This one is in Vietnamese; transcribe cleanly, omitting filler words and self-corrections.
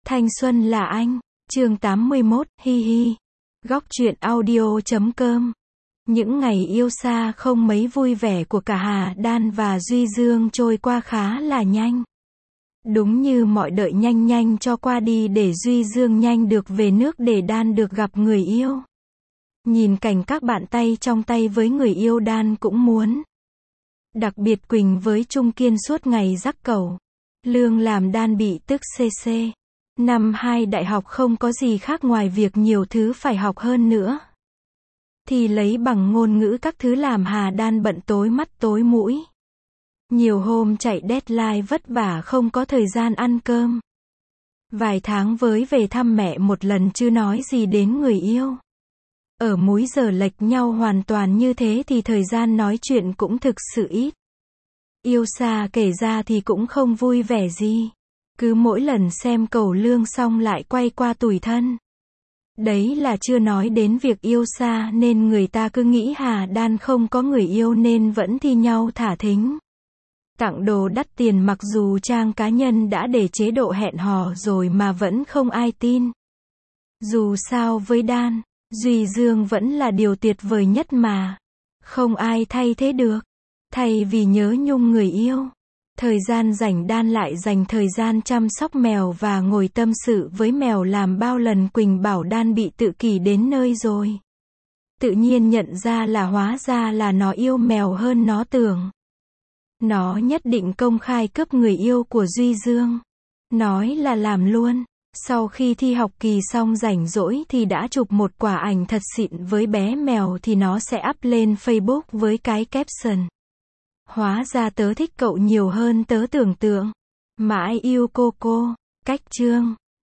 Thanh xuân là anh. Chương 81, hi hi. Góc truyện audio.com. Những ngày yêu xa không mấy vui vẻ của cả Hà Đan và Duy Dương trôi qua khá là nhanh. Đúng như mọi đợi nhanh nhanh cho qua đi để Duy Dương nhanh được về nước để Đan được gặp người yêu. Nhìn cảnh các bạn tay trong tay với người yêu Đan cũng muốn. Đặc biệt Quỳnh với Trung Kiên suốt ngày dắt cầu. Lương làm Đan bị tức cc. Năm 2 đại học không có gì khác ngoài việc nhiều thứ phải học hơn nữa. Thì lấy bằng ngôn ngữ các thứ làm Hà Đan bận tối mắt tối mũi. Nhiều hôm chạy deadline vất vả không có thời gian ăn cơm. Vài tháng với về thăm mẹ một lần chứ nói gì đến người yêu. Ở múi giờ lệch nhau hoàn toàn như thế thì thời gian nói chuyện cũng thực sự ít. Yêu xa kể ra thì cũng không vui vẻ gì. Cứ mỗi lần xem cầu lương xong lại quay qua tủi thân. Đấy là chưa nói đến việc yêu xa nên người ta cứ nghĩ Hà Đan không có người yêu nên vẫn thi nhau thả thính. Tặng đồ đắt tiền mặc dù trang cá nhân đã để chế độ hẹn hò rồi mà vẫn không ai tin. Dù sao với Đan, Duy Dương vẫn là điều tuyệt vời nhất mà. Không ai thay thế được. Thay vì nhớ nhung người yêu. Thời gian rảnh Đan lại dành thời gian chăm sóc mèo và ngồi tâm sự với mèo làm bao lần Quỳnh bảo Đan bị tự kỷ đến nơi rồi. Tự nhiên nhận ra là hóa ra là nó yêu mèo hơn nó tưởng. Nó nhất định công khai cướp người yêu của Duy Dương. Nói là làm luôn. Sau khi thi học kỳ xong rảnh rỗi thì đã chụp một quả ảnh thật xịn với bé mèo thì nó sẽ up lên Facebook với cái caption. Hóa ra tớ thích cậu nhiều hơn tớ tưởng tượng. Mãi yêu cô. Cách chương